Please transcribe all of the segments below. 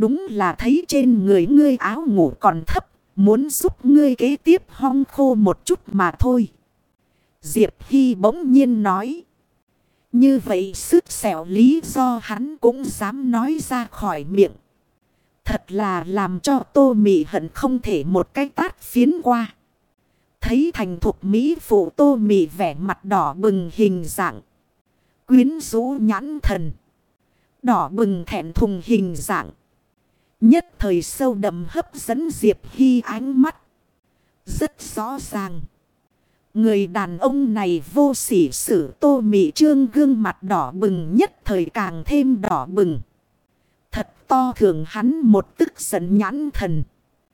Đúng là thấy trên người ngươi áo ngủ còn thấp. Muốn giúp ngươi kế tiếp hong khô một chút mà thôi. Diệp Hy bỗng nhiên nói. Như vậy sức xẻo lý do hắn cũng dám nói ra khỏi miệng. Thật là làm cho Tô Mị hận không thể một cái tát phiến qua. Thấy thành thục mỹ phụ Tô Mị vẻ mặt đỏ bừng hình dạng. Quyến rũ nhãn thần. Đỏ bừng thẹn thùng hình dạng. Nhất thời sâu đậm hấp dẫn Diệp Hy ánh mắt. Rất rõ ràng. Người đàn ông này vô sỉ sử Tô Mị Trương gương mặt đỏ bừng nhất thời càng thêm đỏ bừng. Thật to thường hắn một tức giận nhãn thần.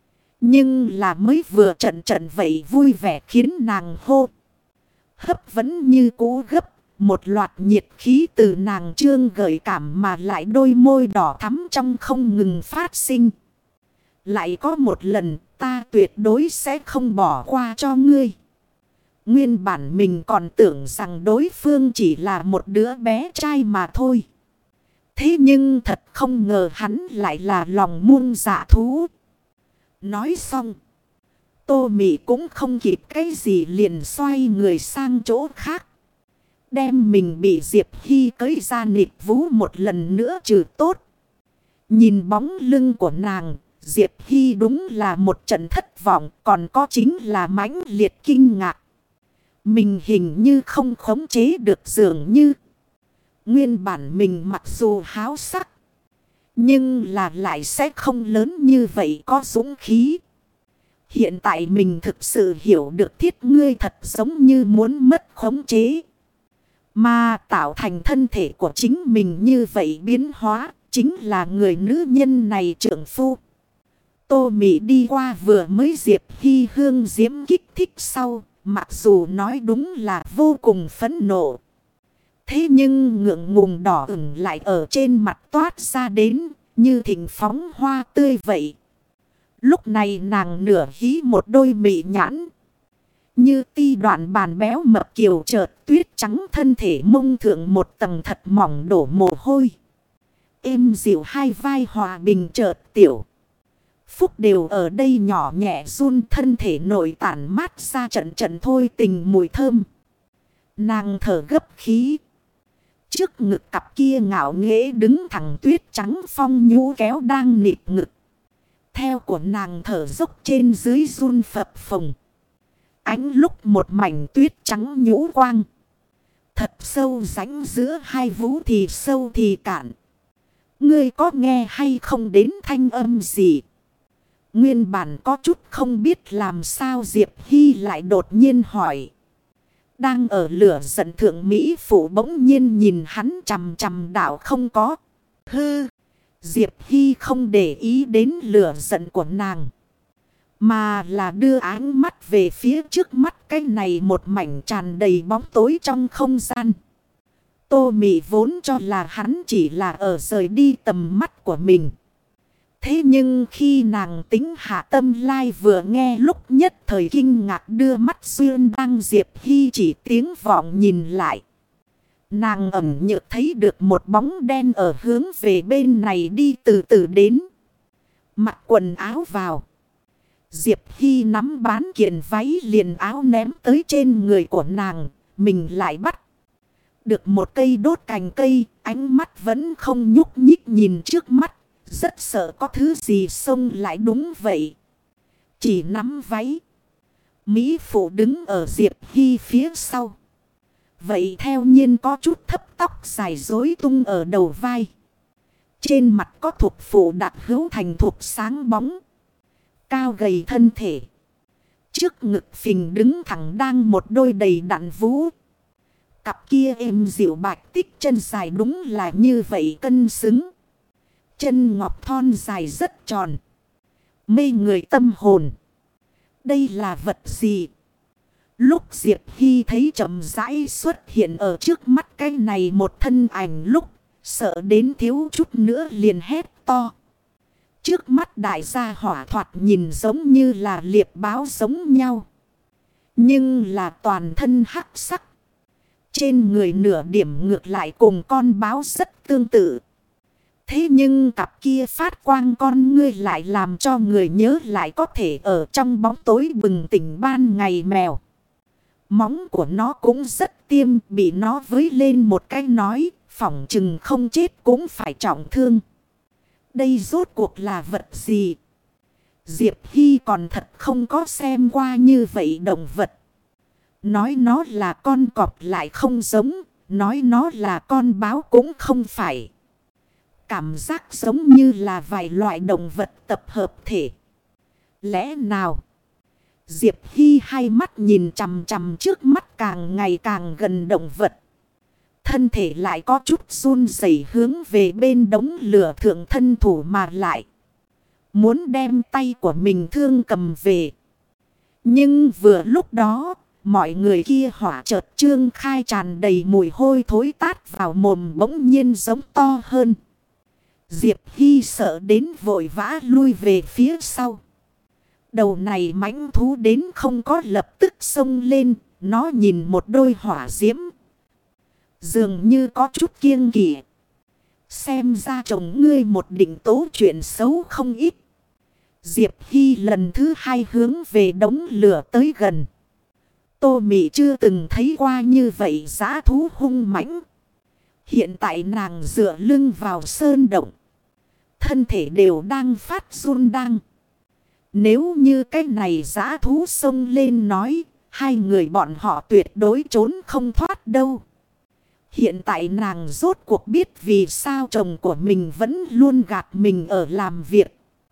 Nhưng là mới vừa trận vậy vui vẻ khiến nàng hô. Hấp vẫn như cũ gấp. Một loạt nhiệt khí từ nàng trương gợi cảm mà lại đôi môi đỏ thắm trong không ngừng phát sinh. Lại có một lần ta tuyệt đối sẽ không bỏ qua cho ngươi. Nguyên bản mình còn tưởng rằng đối phương chỉ là một đứa bé trai mà thôi. Thế nhưng thật không ngờ hắn lại là lòng muôn dạ thú. Nói xong. Tô Mị cũng không kịp cái gì liền xoay người sang chỗ khác. Đem mình bị Diệp Hy cởi ra nịt vú một lần nữa trừ tốt. Nhìn bóng lưng của nàng, Diệp Hy đúng là một trận thất vọng, còn có chính là mãnh liệt kinh ngạc. Mình hình như không khống chế được dường như. Nguyên bản mình mặc dù háo sắc, nhưng là lại sẽ không lớn như vậy có dũng khí. Hiện tại mình thực sự hiểu được thiết ngươi thật giống như muốn mất khống chế. Mà tạo thành thân thể của chính mình như vậy biến hóa, chính là người nữ nhân này trượng phu. Tô Mị đi qua vừa mới Diệp Hy hương diễm kích thích sau, mặc dù nói đúng là vô cùng phẫn nộ. Thế nhưng ngượng ngùng đỏ ửng lại ở trên mặt toát ra đến, như thịnh phóng hoa tươi vậy. Lúc này nàng nửa hí một đôi mị nhãn. Như ti đoạn bàn béo mập kiều chợt tuyết trắng thân thể mông thượng một tầng thật mỏng đổ mồ hôi. Êm dịu hai vai hòa bình chợt tiểu. Phúc đều ở đây nhỏ nhẹ run thân thể nội tản mát ra trận thôi tình mùi thơm. Nàng thở gấp khí. Trước ngực cặp kia ngạo nghễ đứng thẳng tuyết trắng phong nhũ kéo đang nịt ngực. Theo của nàng thở dốc trên dưới run phập phồng. Ánh lúc một mảnh tuyết trắng nhũ quang. Thật sâu rãnh giữa hai vú thì sâu thì cạn. Ngươi có nghe hay không đến thanh âm gì? Nguyên bản có chút không biết làm sao Diệp Hy lại đột nhiên hỏi. Đang ở lửa giận thượng Mỹ phụ bỗng nhiên nhìn hắn chằm chằm đạo không có. Hư! Diệp Hy không để ý đến lửa giận của nàng. Mà là đưa ánh mắt về phía trước mắt cái này một mảnh tràn đầy bóng tối trong không gian. Tô Mị vốn cho là hắn chỉ là ở rời đi tầm mắt của mình. Thế nhưng khi nàng tính hạ tâm lai vừa nghe lúc nhất thời kinh ngạc đưa mắt xuyên đang Diệp Hy chỉ tiếng vọng nhìn lại. Nàng ẩn nhược thấy được một bóng đen ở hướng về bên này đi từ từ đến. Mặc quần áo vào. Diệp Hy nắm bán kiện váy liền áo ném tới trên người của nàng. Mình lại bắt được một cây đốt cành cây. Ánh mắt vẫn không nhúc nhích nhìn trước mắt. Rất sợ có thứ gì xông lại đúng vậy. Chỉ nắm váy. Mỹ phụ đứng ở Diệp Hy phía sau. Vậy theo nhiên có chút thấp tóc dài rối tung ở đầu vai. Trên mặt có thục phụ đặc hữu thành thục sáng bóng. Cao gầy thân thể. Trước ngực phình đứng thẳng đang một đôi đầy đặn vú. Cặp kia êm dịu bạch tích chân dài đúng là như vậy cân xứng. Chân ngọc thon dài rất tròn. Mê người tâm hồn. Đây là vật gì? Lúc Diệp Hy thấy chậm rãi xuất hiện ở trước mắt cái này một thân ảnh lúc. Sợ đến thiếu chút nữa liền hét to. Trước mắt đại gia hỏa thoạt nhìn giống như là liệp báo giống nhau. Nhưng là toàn thân hắc sắc. Trên người nửa điểm ngược lại cùng con báo rất tương tự. Thế nhưng cặp kia phát quang con ngươi lại làm cho người nhớ lại có thể ở trong bóng tối bừng tỉnh ban ngày mèo. Móng của nó cũng rất tiêm, bị nó với lên một cái nói, phỏng chừng không chết cũng phải trọng thương. Đây rốt cuộc là vật gì? Diệp Hy còn thật không có xem qua như vậy động vật. Nói nó là con cọp lại không giống, nói nó là con báo cũng không phải. Cảm giác giống như là vài loại động vật tập hợp thể. Lẽ nào? Diệp Hy hai mắt nhìn chằm chằm trước mắt càng ngày càng gần động vật. Thân thể lại có chút run rẩy hướng về bên đống lửa thượng thân thủ mà lại. Muốn đem tay của mình thương cầm về. Nhưng vừa lúc đó, mọi người kia hỏa chợt trương khai tràn đầy mùi hôi thối tát vào mồm bỗng nhiên giống to hơn. Diệp Hy sợ đến vội vã lui về phía sau. Đầu này mãnh thú đến không có lập tức xông lên, nó nhìn một đôi hỏa diễm. Dường như có chút kiêng kỵ. Xem ra chồng ngươi một định tố chuyện xấu không ít. Diệp Hy lần thứ hai hướng về đống lửa tới gần. Tô Mị chưa từng thấy qua như vậy dã thú hung mãnh. Hiện tại nàng dựa lưng vào sơn động. Thân thể đều đang phát run đang. Nếu như cái này dã thú xông lên nói, hai người bọn họ tuyệt đối trốn không thoát đâu. Hiện tại nàng rốt cuộc biết vì sao chồng của mình vẫn luôn gạt mình ở làm việc.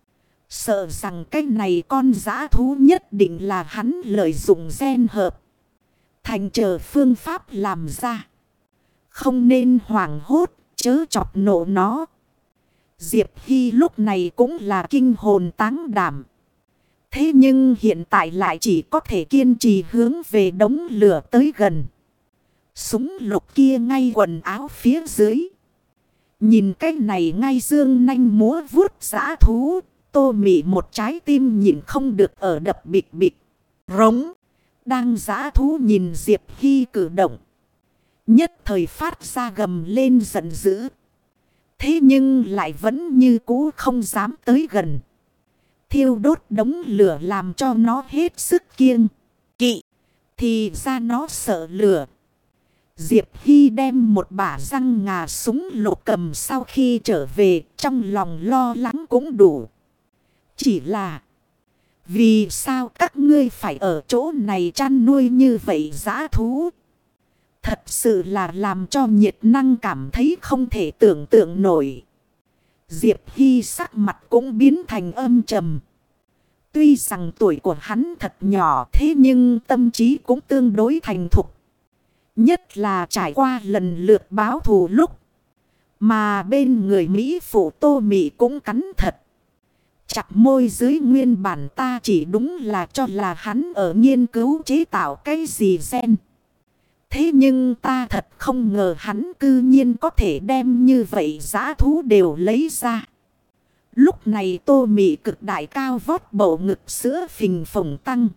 Sợ rằng cái này con dã thú nhất định là hắn lợi dụng gen hợp. Thành chờ phương pháp làm ra. Không nên hoảng hốt, chớ chọc nộ nó. Diệp Hy lúc này cũng là kinh hồn táng đảm. Thế nhưng hiện tại lại chỉ có thể kiên trì hướng về đống lửa tới gần. Súng lục kia ngay quần áo phía dưới. Nhìn cái này ngay dương nanh múa vuốt dã thú. Tô Mị một trái tim nhìn không được ở đập bịch bịch. Rống. Đang dã thú nhìn Diệp Hy cử động. Nhất thời phát ra gầm lên giận dữ. Thế nhưng lại vẫn như cũ không dám tới gần. Thiêu đốt đống lửa làm cho nó hết sức kiêng kỵ. Thì ra nó sợ lửa. Diệp Hy đem một bả răng ngà súng lục cầm sau khi trở về, trong lòng lo lắng cũng đủ. Chỉ là, vì sao các ngươi phải ở chỗ này chăn nuôi như vậy dã thú? Thật sự là làm cho nhiệt năng cảm thấy không thể tưởng tượng nổi. Diệp Hy sắc mặt cũng biến thành âm trầm. Tuy rằng tuổi của hắn thật nhỏ thế nhưng tâm trí cũng tương đối thành thục. Nhất là trải qua lần lượt báo thù lúc. Mà bên người Mỹ phụ Tô Mị cũng cắn thật. Chặt môi dưới nguyên bản ta chỉ đúng là cho là hắn ở nghiên cứu chế tạo cái gì gen. Thế nhưng ta thật không ngờ hắn cư nhiên có thể đem như vậy dã thú đều lấy ra. Lúc này Tô Mị cực đại cao vót bầu ngực sữa phình phồng tăng.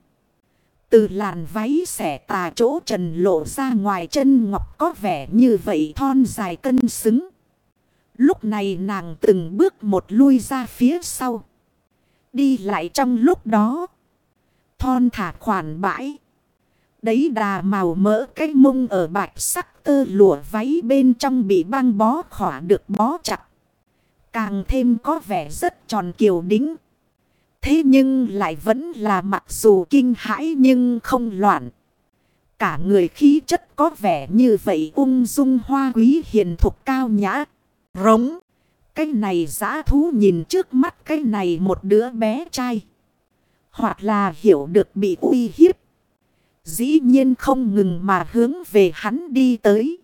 Từ làn váy xẻ tà chỗ trần lộ ra ngoài chân ngọc có vẻ như vậy thon dài cân xứng. Lúc này nàng từng bước một lui ra phía sau. Đi lại trong lúc đó. Thon thả khoản bãi. Đấy đà màu mỡ cái mông ở bạch sắc tơ lụa váy bên trong bị băng bó khỏa được bó chặt. Càng thêm có vẻ rất tròn kiều đính. Thế nhưng lại vẫn là mặc dù kinh hãi nhưng không loạn. Cả người khí chất có vẻ như vậy ung dung hoa quý hiền thục cao nhã. Rống. Cái này dã thú nhìn trước mắt cái này một đứa bé trai. Hoặc là hiểu được bị uy hiếp. Dĩ nhiên không ngừng mà hướng về hắn đi tới.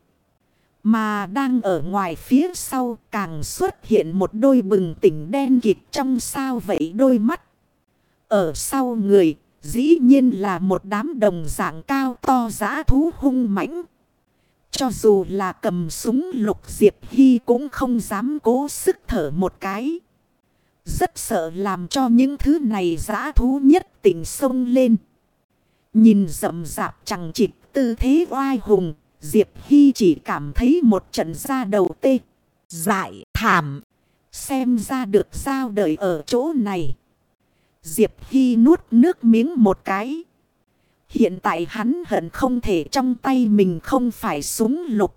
Mà đang ở ngoài phía sau càng xuất hiện một đôi bừng tỉnh đen kịt trong sao vậy đôi mắt. Ở sau người dĩ nhiên là một đám đồng dạng cao to dã thú hung mãnh. Cho dù là cầm súng lục Diệp Hy cũng không dám cố sức thở một cái. Rất sợ làm cho những thứ này dã thú nhất tỉnh xông lên. Nhìn rậm rạp chẳng chịt tư thế oai hùng. Diệp Hy chỉ cảm thấy một trận da đầu tê. Dại thảm. Xem ra được sao đợi ở chỗ này. Diệp Hy nuốt nước miếng một cái. Hiện tại hắn hận không thể trong tay mình không phải súng lục,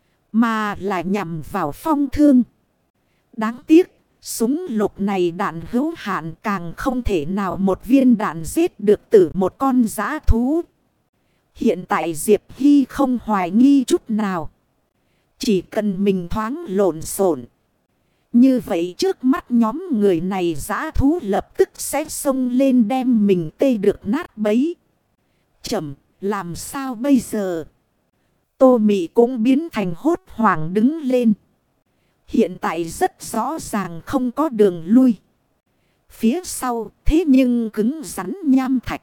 mà là nhằm vào Phong Thương. Đáng tiếc, súng lục này đạn hữu hạn, càng không thể nào một viên đạn giết được tử một con dã thú. Hiện tại Diệp Hy không hoài nghi chút nào. Chỉ cần mình thoáng lộn xộn, như vậy trước mắt nhóm người này dã thú lập tức sẽ xông lên đem mình tê được nát bấy. Chậm, làm sao bây giờ? Tô Mị cũng biến thành hốt hoảng đứng lên. Hiện tại rất rõ ràng không có đường lui. Phía sau thế nhưng cứng rắn nham thạch.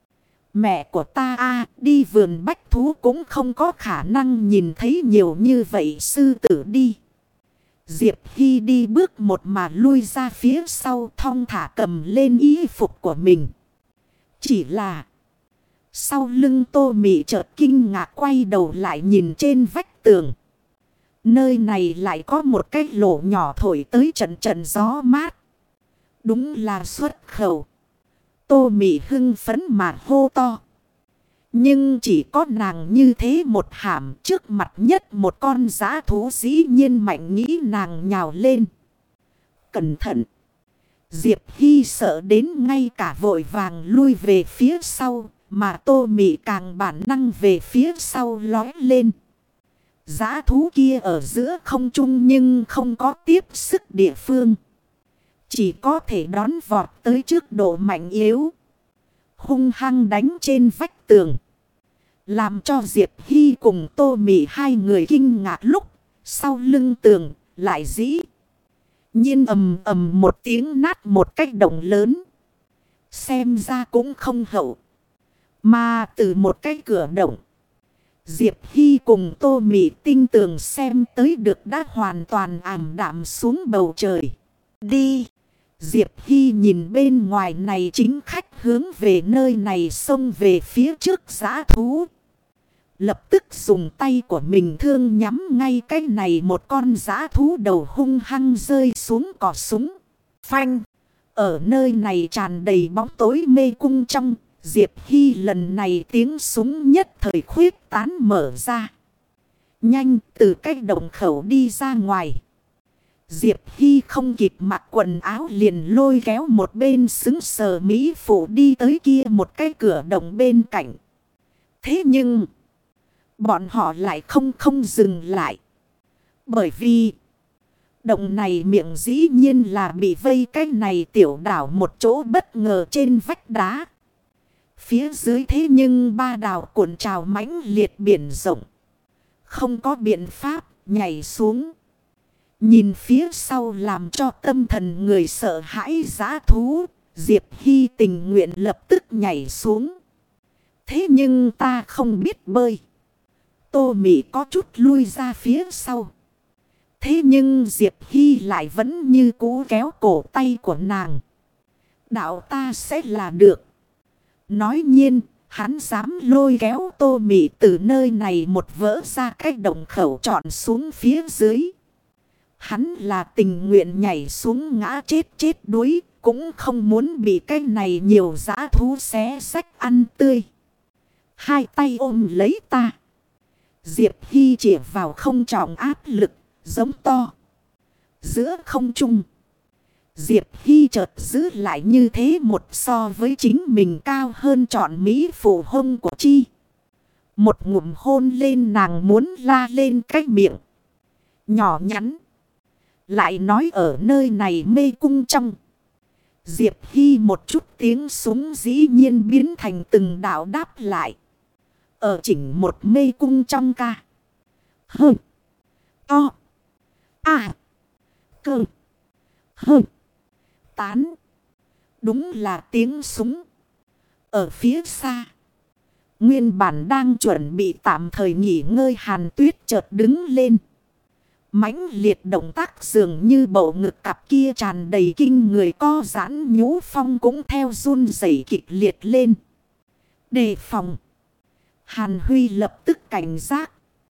Mẹ của ta đi vườn bách thú cũng không có khả năng nhìn thấy nhiều như vậy sư tử đi. Diệp Hy đi bước một mà lui ra phía sau, thong thả cầm lên y phục của mình. Chỉ là sau lưng Tô Mị chợt kinh ngạc quay đầu lại nhìn trên vách tường. Nơi này lại có một cái lỗ nhỏ thổi tới trận trận gió mát. Đúng là xuất khẩu. Tô Mị hưng phấn mà hô to. Nhưng chỉ có nàng như thế một hàm, trước mặt nhất một con dã thú dĩ nhiên mạnh nghĩ nàng nhào lên. Cẩn thận! Diệp Hy sợ đến ngay cả vội vàng lui về phía sau, mà Tô Mị càng bản năng về phía sau lói lên. Dã thú kia ở giữa không trung nhưng không có tiếp sức địa phương. Chỉ có thể đón vọt tới trước độ mạnh yếu. Hung hăng đánh trên vách tường. Làm cho Diệp Hy cùng Tô Mị hai người kinh ngạc lúc sau lưng tường lại dĩ nhiên ầm ầm một tiếng nát một cách động lớn. Xem ra cũng không hậu. Mà từ một cái cửa động, Diệp Hy cùng Tô Mị tinh tường xem tới được đã hoàn toàn ảm đạm xuống bầu trời. Đi! Diệp Hy nhìn bên ngoài này chính khách hướng về nơi này xông về phía trước dã thú. Lập tức dùng tay của mình thương nhắm ngay cái này một con dã thú đầu hung hăng rơi xuống cò súng. Phanh! Ở nơi này tràn đầy bóng tối mê cung trong. Diệp Hy lần này tiếng súng nhất thời khuyết tán mở ra. Nhanh từ cái động khẩu đi ra ngoài. Diệp Hy không kịp mặc quần áo liền lôi kéo một bên xứng sờ mỹ phụ đi tới kia một cái cửa động bên cạnh. Thế nhưng bọn họ lại không dừng lại. Bởi vì động này miệng dĩ nhiên là bị vây cái này tiểu đảo một chỗ bất ngờ trên vách đá. Phía dưới thế nhưng ba đảo cuộn trào mãnh liệt biển rộng. Không có biện pháp nhảy xuống. Nhìn phía sau làm cho tâm thần người sợ hãi dã thú. Diệp Hy tình nguyện lập tức nhảy xuống. Thế nhưng ta không biết bơi. Tô Mị có chút lui ra phía sau. Thế nhưng Diệp Hy lại vẫn như cũ kéo cổ tay của nàng. Đạo ta sẽ là được. Nói nhiên, hắn dám lôi kéo Tô Mị từ nơi này một vỡ ra cái động khẩu trọn xuống phía dưới. Hắn là tình nguyện nhảy xuống ngã chết đuối, cũng không muốn bị cái này nhiều dã thú xé xách ăn tươi. Hai tay ôm lấy ta. Diệp Hy chỉ vào không trọng áp lực, giống to. Giữa không trung. Diệp Hy chợt giữ lại như thế một so với chính mình cao hơn trọn mỹ phụ hông của chi. Một ngụm hôn lên nàng muốn la lên cái miệng. Nhỏ nhắn. Lại nói ở nơi này mê cung trong. Diệp Hy một chút tiếng súng dĩ nhiên biến thành từng đạo đáp lại. Ở chỉnh một mê cung trong ca. Hơ. To. À. Cơ. Hơ. Tán. Đúng là tiếng súng. Ở phía xa. Nguyên bản đang chuẩn bị tạm thời nghỉ ngơi Hàn Tuyết chợt đứng lên. Mãnh liệt động tác dường như bộ ngực cặp kia tràn đầy kinh người co giãn nhũ phong cũng theo run rẩy kịch liệt lên. Đề phòng. Hàn Huy lập tức cảnh giác.